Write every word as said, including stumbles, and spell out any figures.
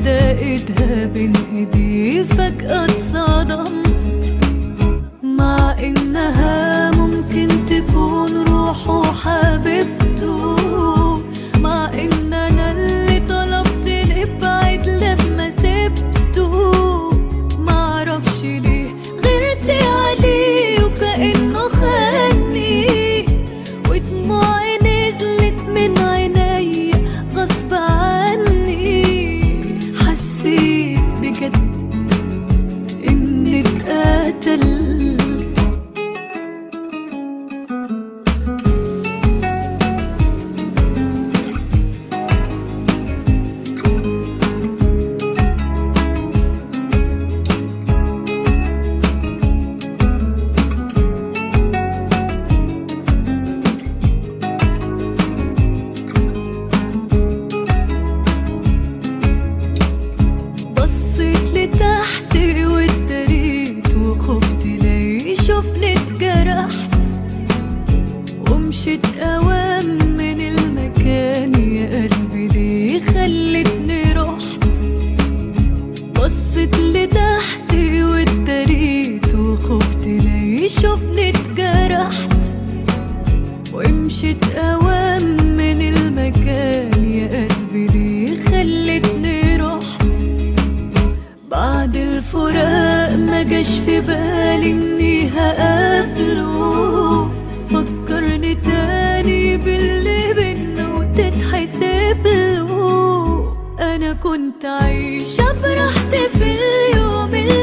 واحدة ايدها بين ايدي فجأة اتصدمت، مع انها ممكن تكون روحه حبيبته، مع ان انا اللي طلبت نبعد لما سبته. معرفش ليه غيرت عليه وكأنه خاني، ودموعي نزلت من عيني غصب عني. حسيت بجد اني اتقتلت. تحت واتدريت وخفت لا يشوفني اتجرحت، ومشيت اوام من المكان يا قلبي ليه خلتني رحت. بصيت لتحت واتدريت وخفت لا يشوفني اتجرحت، ومشيت اوام من المكان يا قلبي ليه خلتني رحت. بعد الفراق ما جاش في بالي اني هقابله، فكرني تاني باللي بينا وتتحسب له. انا كنت عايشة براحتي في اليوم اللي